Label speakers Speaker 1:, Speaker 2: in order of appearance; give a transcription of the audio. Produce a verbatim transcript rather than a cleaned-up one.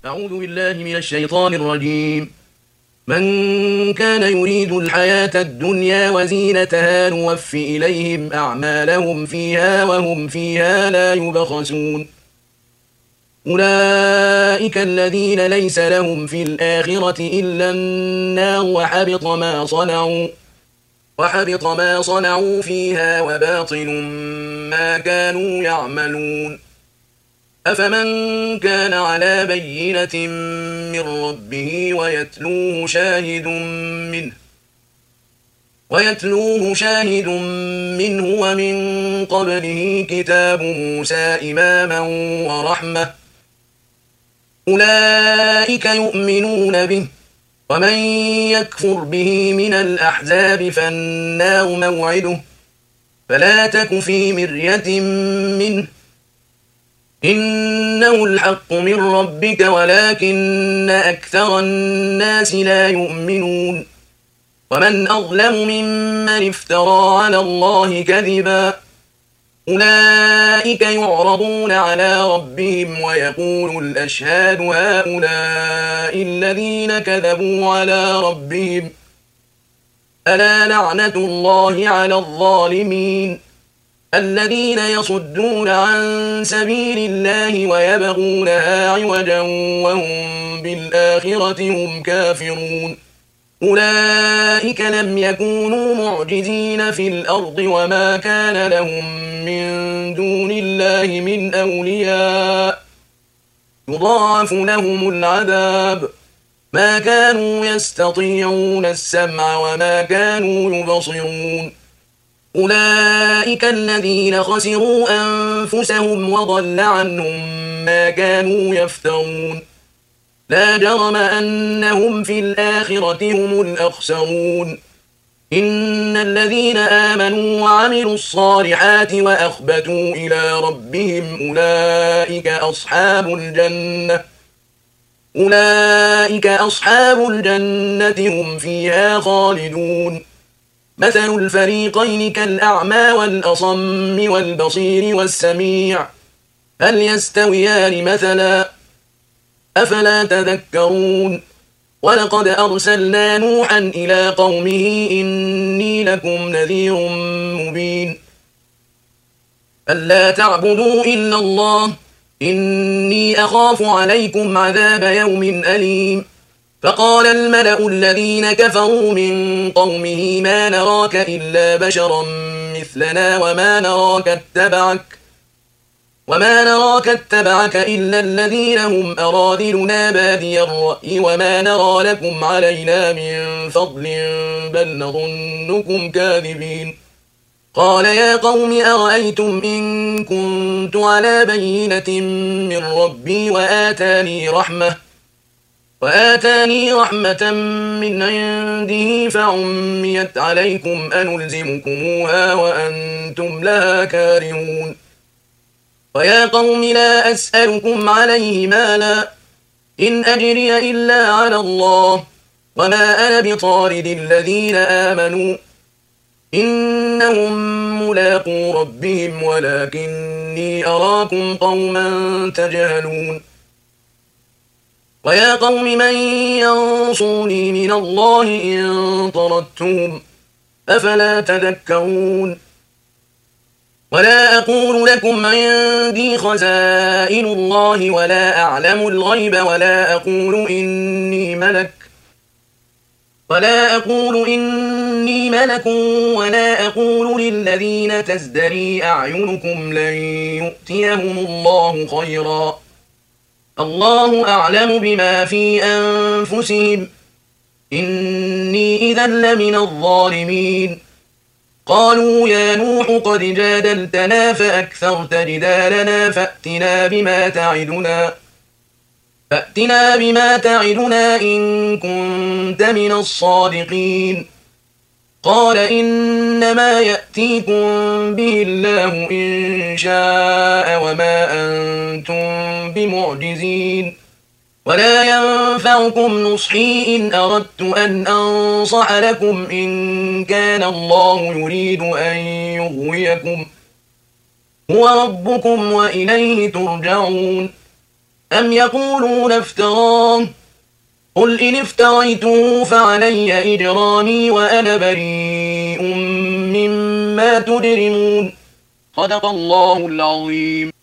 Speaker 1: أعوذ بالله من الشيطان الرجيم. من كان يريد الحياة الدنيا وزينتها نوف إليهم أعمالهم فيها وهم فيها لا يبخسون. أولئك الذين ليس لهم في الآخرة إلا النار وحبط ما صنعوا وحبط ما صنعوا فيها وباطل ما كانوا يعملون. أفمن كان على بينة من ربه ويتلوه شاهد منه ويتلوه شاهد منه ومن قبله كتاب موسى إماما ورحمة، أولئك يؤمنون به، ومن يكفر به من الأحزاب فالنار موعده، فلا تك في مرية منه، إنه الحق من ربك ولكن أكثر الناس لا يؤمنون. ومن أظلم ممن افترى على الله كذبا، أولئك يعرضون على ربهم ويقول الأشهاد هؤلاء الذين كذبوا على ربهم، ألا لعنة الله على الظالمين الذين يصدون عن سبيل الله ويبغونها عوجا وهم بالآخرة هم كافرون. أولئك لم يكونوا معجزين في الأرض وما كان لهم من دون الله من أولياء، يضاعف لهم العذاب، ما كانوا يستطيعون السمع وما كانوا يبصرون. أولئك الذين خسروا أنفسهم وضل عنهم ما كانوا يفترون. لا جرم أنهم في الآخرة هم الأخسرون. إن الذين آمنوا وعملوا الصالحات وأخبتوا إلى ربهم أولئك أصحاب الجنة أولئك أصحاب الجنة هم فيها خالدون. مثل الفريقين كالأعمى والأصم والبصير والسميع، هل يستويان مثلا؟ أفلا تذكرون. ولقد أرسلنا نوحا إلى قومه إني لكم نذير مبين، ألا تعبدوا إلا الله إني أخاف عليكم عذاب يوم أليم. فقال الملأ الذين كفروا من قومه ما نراك إلا بشرا مثلنا وما نراك اتبعك وما نراك اتبعك إلا الذين هم أراذلنا بادي الرأي وما نرى لكم علينا من فضل بل نظنكم كاذبين. قال يا قوم أرأيتم إن كنت على بينة من ربي وآتاني رحمة وآتاني رحمة من عنده فعميت عليكم أنلزمكموها وأنتم لها كارهون. ويا قوم لا أسألكم عليه مالا، إن أجري إلا على الله، وما أنا بطارد الذين آمنوا إنهم ملاقو ربهم ولكني أراكم قوما تجهلون. ويا قوم من ينصرني من الله إن طردتهم، أفلا تذكرون. ولا أقول لكم عندي خزائن الله ولا أعلم الغيب ولا أقول إني ملك ولا أقول إني ملك ولا أقول للذين تزدري أعينكم لن يؤتيهم الله خيرا، الله أعلم بما في أنفسهم إني إذا لمن الظالمين. قالوا يا نوح قد جادلتنا فأكثرت جدالنا فأتنا بما تعدنا فأتنا بما تعدنا إن كنت من الصادقين. قال إنما يأتيكم به الله إن شاء وما أنتم بمعجزين، ولا ينفعكم نصحي إن أردت أن أنصح لكم إن كان الله يريد أن يغويكم، هو ربكم وإليه ترجعون. أم يقولون افتراه قل إن افتريته فعلي إجرامي وأنا بريء مما تجرمون صدق الله العظيم.